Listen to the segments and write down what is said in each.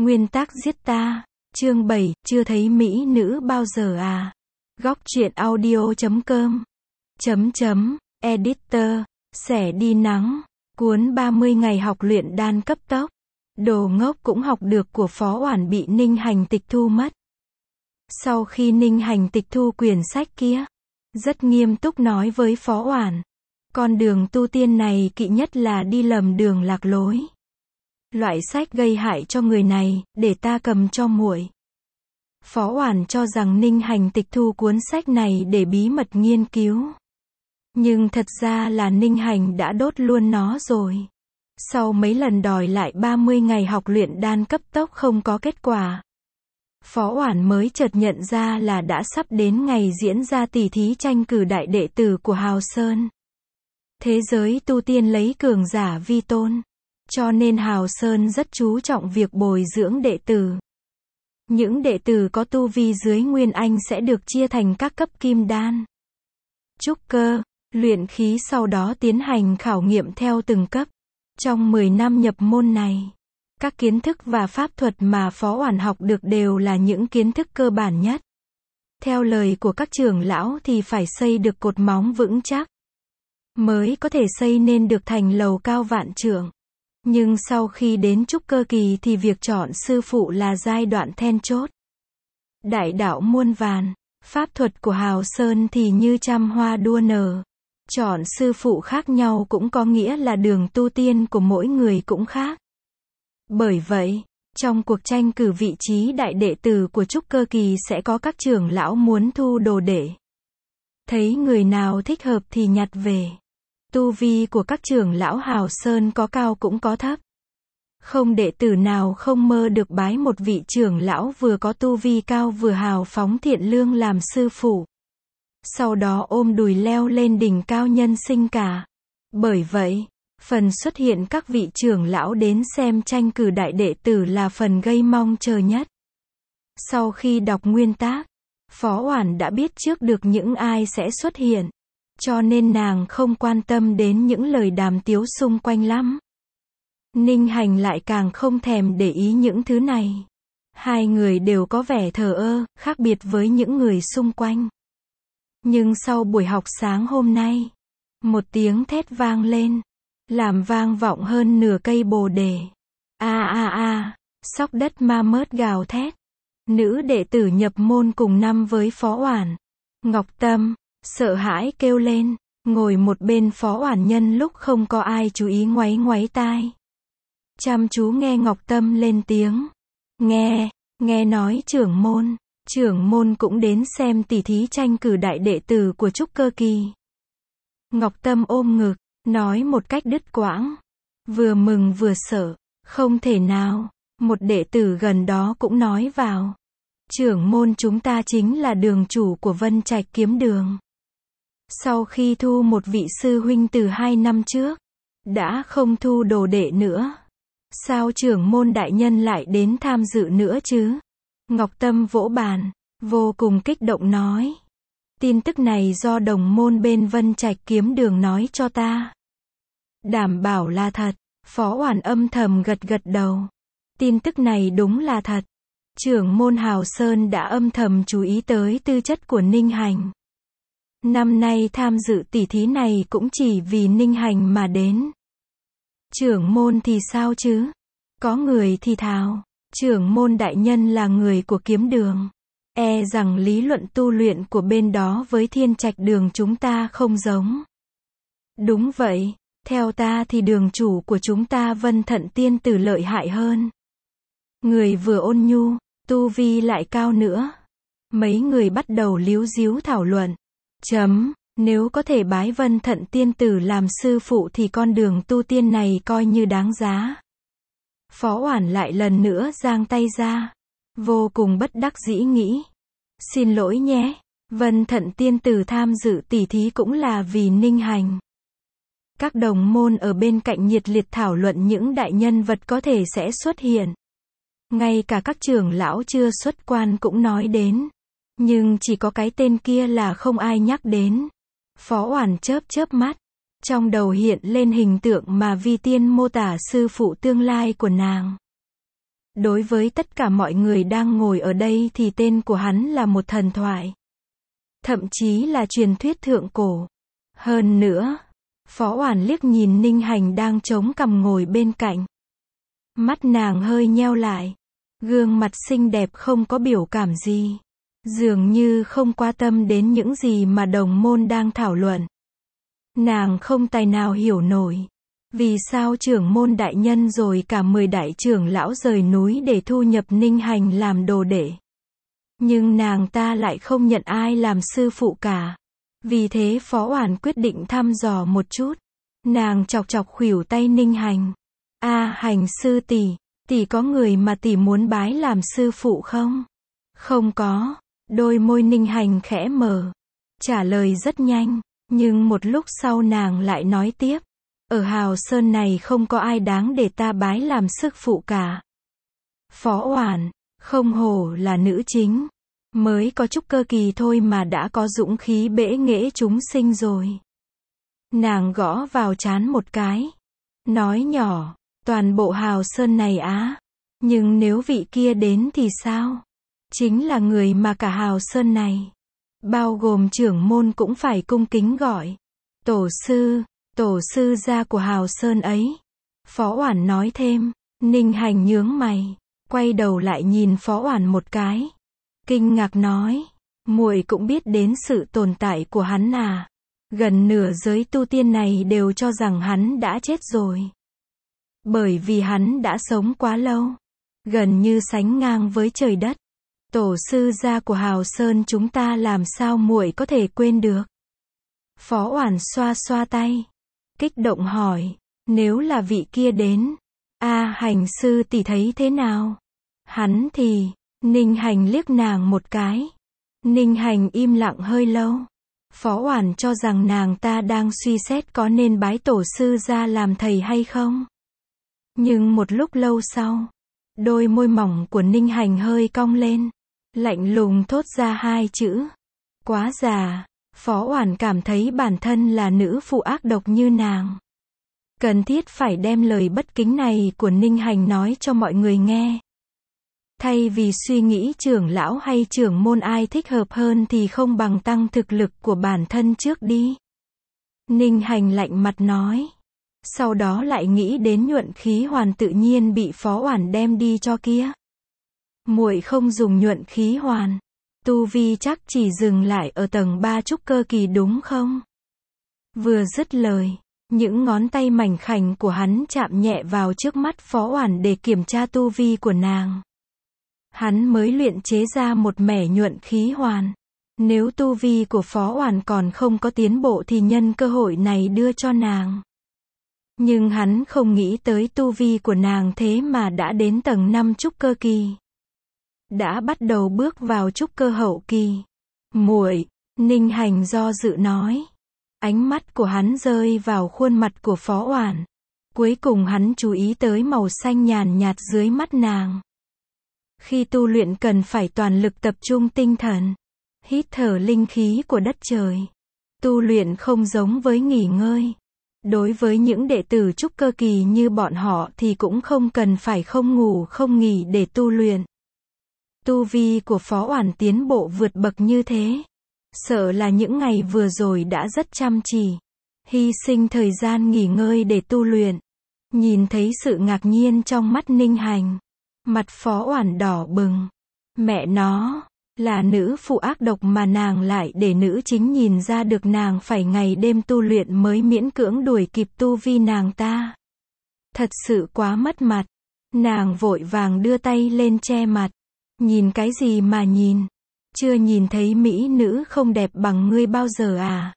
Nguyên tác giết ta. Chương 7, chưa thấy mỹ nữ bao giờ à? Góc truyện audio.com. Editor. Xẻ đi nắng. Cuốn 30 ngày học luyện đan cấp tốc. Đồ ngốc cũng học được của Phó Oản bị Ninh Hành tịch thu mất. Sau khi Ninh Hành tịch thu quyển sách kia, rất nghiêm túc nói với Phó Oản, con đường tu tiên này kỵ nhất là đi lầm đường lạc lối. Loại sách gây hại cho người này, để ta cầm cho muội. Phó Oản cho rằng Ninh Hành tịch thu cuốn sách này để bí mật nghiên cứu. Nhưng thật ra là Ninh Hành đã đốt luôn nó rồi. Sau mấy lần đòi lại 30 ngày học luyện đan cấp tốc không có kết quả, Phó Oản mới chợt nhận ra là đã sắp đến ngày diễn ra tỷ thí tranh cử đại đệ tử của Hào Sơn. Thế giới tu tiên lấy cường giả vi tôn, cho nên Hào Sơn rất chú trọng việc bồi dưỡng đệ tử. Những đệ tử có tu vi dưới Nguyên Anh sẽ được chia thành các cấp kim đan, trúc cơ, luyện khí, sau đó tiến hành khảo nghiệm theo từng cấp. Trong 10 năm nhập môn này, các kiến thức và pháp thuật mà Phó Oản học được đều là những kiến thức cơ bản nhất. Theo lời của các trưởng lão thì phải xây được cột móng vững chắc, mới có thể xây nên được thành lầu cao vạn trượng. Nhưng sau khi đến trúc cơ kỳ thì việc chọn sư phụ là giai đoạn then chốt. Đại đạo muôn vàn, pháp thuật của Hào Sơn thì như trăm hoa đua nở. Chọn sư phụ khác nhau cũng có nghĩa là đường tu tiên của mỗi người cũng khác. Bởi vậy, trong cuộc tranh cử vị trí đại đệ tử của trúc cơ kỳ sẽ có các trưởng lão muốn thu đồ đệ. Thấy người nào thích hợp thì nhặt về. Tu vi của các trưởng lão Hào Sơn có cao cũng có thấp. Không đệ tử nào không mơ được bái một vị trưởng lão vừa có tu vi cao vừa hào phóng thiện lương làm sư phụ. Sau đó ôm đùi leo lên đỉnh cao nhân sinh cả. Bởi vậy, phần xuất hiện các vị trưởng lão đến xem tranh cử đại đệ tử là phần gây mong chờ nhất. Sau khi đọc nguyên tác, Phó Oản đã biết trước được những ai sẽ xuất hiện, cho nên nàng không quan tâm đến những lời đàm tiếu xung quanh lắm. Ninh Hành lại càng không thèm để ý những thứ này. Hai người đều có vẻ thờ ơ, khác biệt với những người xung quanh. Nhưng sau buổi học sáng hôm nay, một tiếng thét vang lên, làm vang vọng hơn nửa cây bồ đề. Sóc đất ma mớt gào thét. Nữ đệ tử nhập môn cùng năm với Phó Oản, Ngọc Tâm, sợ hãi kêu lên, ngồi một bên Phó Oản nhân lúc không có ai chú ý ngoáy ngoáy tai. Chăm chú nghe Ngọc Tâm lên tiếng. Nghe nói trưởng môn cũng đến xem tỷ thí tranh cử đại đệ tử của trúc cơ kỳ. Ngọc Tâm ôm ngực, nói một cách đứt quãng, vừa mừng vừa sợ. Không thể nào, một đệ tử gần đó cũng nói vào. Trưởng môn chúng ta chính là đường chủ của Vân Trạch Kiếm Đường. Sau khi thu một vị sư huynh từ 2 năm trước, đã không thu đồ đệ nữa. Sao trưởng môn đại nhân lại đến tham dự nữa chứ? Ngọc Tâm vỗ bàn, vô cùng kích động nói. Tin tức này do đồng môn bên Vân Trạch Kiếm Đường nói cho ta. Đảm bảo là thật. Phó Oản âm thầm gật gật đầu. Tin tức này đúng là thật. Trưởng môn Hào Sơn đã âm thầm chú ý tới tư chất của Ninh Hành. Năm nay tham dự tỷ thí này cũng chỉ vì Ninh Hành mà đến. Trưởng môn thì sao chứ? Có người thì thào, trưởng môn đại nhân là người của kiếm đường. E rằng lý luận tu luyện của bên đó với Thiên Trạch Đường chúng ta không giống. Đúng vậy, theo ta thì đường chủ của chúng ta Vân Thận tiên tử lợi hại hơn. Người vừa ôn nhu, tu vi lại cao nữa. Mấy người bắt đầu líu díu thảo luận. Nếu có thể bái Vân Thận tiên tử làm sư phụ thì con đường tu tiên này coi như đáng giá. Phó Oản lại lần nữa giang tay ra, vô cùng bất đắc dĩ nghĩ. Xin lỗi nhé, Vân Thận tiên tử tham dự tỷ thí cũng là vì Ninh Hành. Các đồng môn ở bên cạnh nhiệt liệt thảo luận những đại nhân vật có thể sẽ xuất hiện. Ngay cả các trưởng lão chưa xuất quan cũng nói đến. Nhưng chỉ có cái tên kia là không ai nhắc đến. Phó Oản chớp mắt. Trong đầu hiện lên hình tượng mà Vi Tiên mô tả sư phụ tương lai của nàng. Đối với tất cả mọi người đang ngồi ở đây thì tên của hắn là một thần thoại. Thậm chí là truyền thuyết thượng cổ. Hơn nữa, Phó Oản liếc nhìn Ninh Hành đang chống cằm ngồi bên cạnh. Mắt nàng hơi nheo lại. Gương mặt xinh đẹp không có biểu cảm gì. Dường như không quan tâm đến những gì mà đồng môn đang thảo luận. Nàng không tài nào hiểu nổi. Vì sao trưởng môn đại nhân rồi cả 10 đại trưởng lão rời núi để thu nhập Ninh Hành làm đồ đệ. Nhưng nàng ta lại không nhận ai làm sư phụ cả. Vì thế Phó Oản quyết định thăm dò một chút. Nàng chọc chọc khuỷu tay Ninh Hành. Hành sư tỷ, tỷ có người mà tỷ muốn bái làm sư phụ không? Không có. Đôi môi Ninh Hành khẽ mở. Trả lời rất nhanh. Nhưng một lúc sau nàng lại nói tiếp. Ở Hào Sơn này không có ai đáng để ta bái làm sức phụ cả. Phó Oản, không hổ là nữ chính. Mới có chút cơ kỳ thôi mà đã có dũng khí bẽ nghễ chúng sinh rồi. Nàng gõ vào trán một cái. Nói nhỏ, toàn bộ Hào Sơn này á. Nhưng nếu vị kia đến thì sao? Chính là người mà cả Hào Sơn này, bao gồm trưởng môn cũng phải cung kính gọi. Tổ sư gia của Hào Sơn ấy. Phó Oản nói thêm. Ninh Hành nhướng mày, quay đầu lại nhìn Phó Oản một cái. Kinh ngạc nói, muội cũng biết đến sự tồn tại của hắn à? Gần nửa giới tu tiên này đều cho rằng hắn đã chết rồi. Bởi vì hắn đã sống quá lâu, gần như sánh ngang với trời đất. Tổ sư gia của Hào Sơn chúng ta làm sao muội có thể quên được? Phó Oản xoa xoa tay, kích động hỏi, nếu là vị kia đến, Hành sư tỷ thấy thế nào? Hắn thì, Ninh Hành liếc nàng một cái. Ninh Hành im lặng hơi lâu. Phó Oản cho rằng nàng ta đang suy xét có nên bái tổ sư gia làm thầy hay không. Nhưng một lúc lâu sau, đôi môi mỏng của Ninh Hành hơi cong lên, lạnh lùng thốt ra hai chữ. Quá già. Phó Oản cảm thấy bản thân là nữ phụ ác độc như nàng. Cần thiết phải đem lời bất kính này của Ninh Hành nói cho mọi người nghe. Thay vì suy nghĩ trưởng lão hay trưởng môn ai thích hợp hơn thì không bằng tăng thực lực của bản thân trước đi. Ninh Hành lạnh mặt nói. Sau đó lại nghĩ đến nhuận khí hoàn tự nhiên bị Phó Oản đem đi cho kia. Muội không dùng nhuận khí hoàn. Tu vi chắc chỉ dừng lại ở tầng 3 trúc cơ kỳ đúng không? Vừa dứt lời, những ngón tay mảnh khảnh của hắn chạm nhẹ vào trước mắt Phó Oản để kiểm tra tu vi của nàng. Hắn mới luyện chế ra một mẻ nhuận khí hoàn. Nếu tu vi của Phó Oản còn không có tiến bộ thì nhân cơ hội này đưa cho nàng. Nhưng hắn không nghĩ tới tu vi của nàng thế mà đã đến tầng 5 trúc cơ kỳ. Đã bắt đầu bước vào trúc cơ hậu kỳ. Muội, Ninh Hành do dự nói. Ánh mắt của hắn rơi vào khuôn mặt của Phó Oản. Cuối cùng hắn chú ý tới màu xanh nhàn nhạt dưới mắt nàng. Khi tu luyện cần phải toàn lực tập trung tinh thần, hít thở linh khí của đất trời. Tu luyện không giống với nghỉ ngơi. Đối với những đệ tử trúc cơ kỳ như bọn họ thì cũng không cần phải không ngủ không nghỉ để tu luyện. Tu vi của Phó Oản tiến bộ vượt bậc như thế. Sợ là những ngày vừa rồi đã rất chăm chỉ. Hy sinh thời gian nghỉ ngơi để tu luyện. Nhìn thấy sự ngạc nhiên trong mắt Ninh Hành. Mặt Phó Oản đỏ bừng. Mẹ nó, là nữ phụ ác độc mà nàng lại để nữ chính nhìn ra được nàng phải ngày đêm tu luyện mới miễn cưỡng đuổi kịp tu vi nàng ta. Thật sự quá mất mặt. Nàng vội vàng đưa tay lên che mặt. Nhìn cái gì mà nhìn? Chưa nhìn thấy mỹ nữ không đẹp bằng ngươi bao giờ à?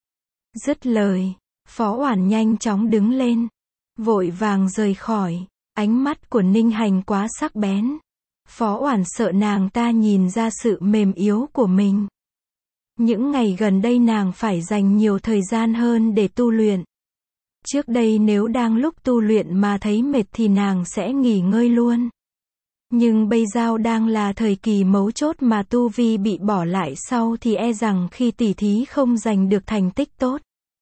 Dứt lời, Phó Oản nhanh chóng đứng lên, vội vàng rời khỏi. Ánh mắt của Ninh Hành quá sắc bén. Phó Oản sợ nàng ta nhìn ra sự mềm yếu của mình. Những ngày gần đây nàng phải dành nhiều thời gian hơn để tu luyện. Trước đây nếu đang lúc tu luyện mà thấy mệt thì nàng sẽ nghỉ ngơi luôn. Nhưng bây giờ đang là thời kỳ mấu chốt mà tu vi bị bỏ lại sau thì e rằng khi tỉ thí không giành được thành tích tốt.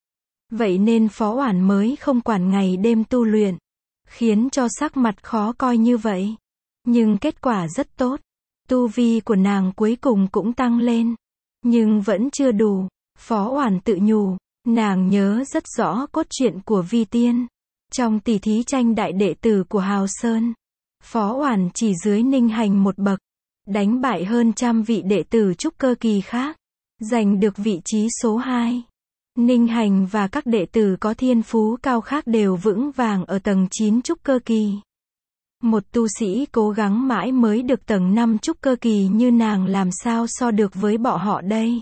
Vậy nên Phó Oản mới không quản ngày đêm tu luyện, khiến cho sắc mặt khó coi như vậy. Nhưng kết quả rất tốt. Tu vi của nàng cuối cùng cũng tăng lên. Nhưng vẫn chưa đủ. Phó Oản tự nhủ, nàng nhớ rất rõ cốt truyện của Vi Tiên. Trong tỷ thí tranh đại đệ tử của Hào Sơn, Phó Oản chỉ dưới Ninh Hành một bậc, đánh bại hơn trăm vị đệ tử trúc cơ kỳ khác, giành được vị trí số 2. Ninh Hành và các đệ tử có thiên phú cao khác đều vững vàng ở tầng 9 trúc cơ kỳ. Một tu sĩ cố gắng mãi mới được tầng 5 trúc cơ kỳ như nàng làm sao so được với bọn họ đây.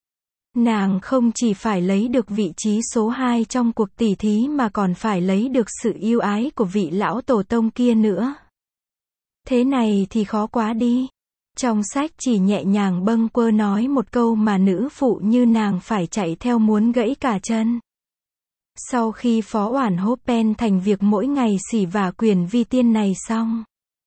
Nàng không chỉ phải lấy được vị trí số 2 trong cuộc tỷ thí mà còn phải lấy được sự yêu ái của vị lão tổ tông kia nữa. Thế này thì khó quá đi. Trong sách chỉ nhẹ nhàng bâng quơ nói một câu mà nữ phụ như nàng phải chạy theo muốn gãy cả chân. Sau khi Phó Oản hốt pen thành việc mỗi ngày xỉ vả quyền Vi Tiên này xong,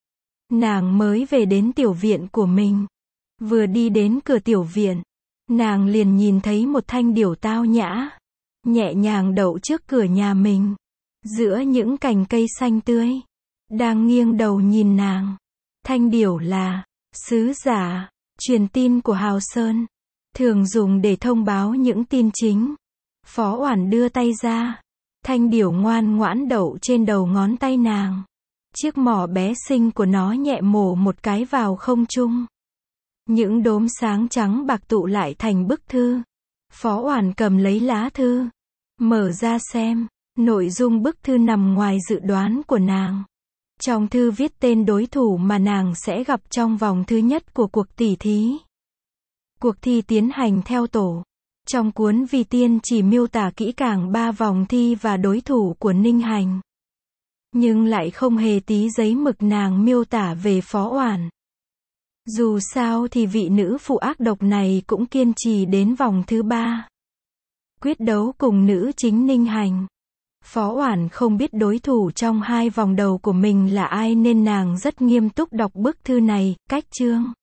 nàng mới về đến tiểu viện của mình. Vừa đi đến cửa tiểu viện, nàng liền nhìn thấy một thanh điểu tao nhã, nhẹ nhàng đậu trước cửa nhà mình, giữa những cành cây xanh tươi, đang nghiêng đầu nhìn nàng. Thanh điểu là sứ giả, truyền tin của Hào Sơn, thường dùng để thông báo những tin chính. Phó Oản đưa tay ra, thanh điểu ngoan ngoãn đậu trên đầu ngón tay nàng. Chiếc mỏ bé xinh của nó nhẹ mổ một cái vào không trung. Những đốm sáng trắng bạc tụ lại thành bức thư. Phó Oản cầm lấy lá thư, mở ra xem, nội dung bức thư nằm ngoài dự đoán của nàng. Trong thư viết tên đối thủ mà nàng sẽ gặp trong vòng thứ nhất của cuộc tỷ thí. Cuộc thi tiến hành theo tổ. Trong cuốn Vi Tiên chỉ miêu tả kỹ càng 3 vòng thi và đối thủ của Ninh Hành. Nhưng lại không hề tí giấy mực nàng miêu tả về Phó Oản. Dù sao thì vị nữ phụ ác độc này cũng kiên trì đến vòng thứ 3. Quyết đấu cùng nữ chính Ninh Hành. Phó Oản không biết đối thủ trong 2 vòng đầu của mình là ai nên nàng rất nghiêm túc đọc bức thư này, cách chương.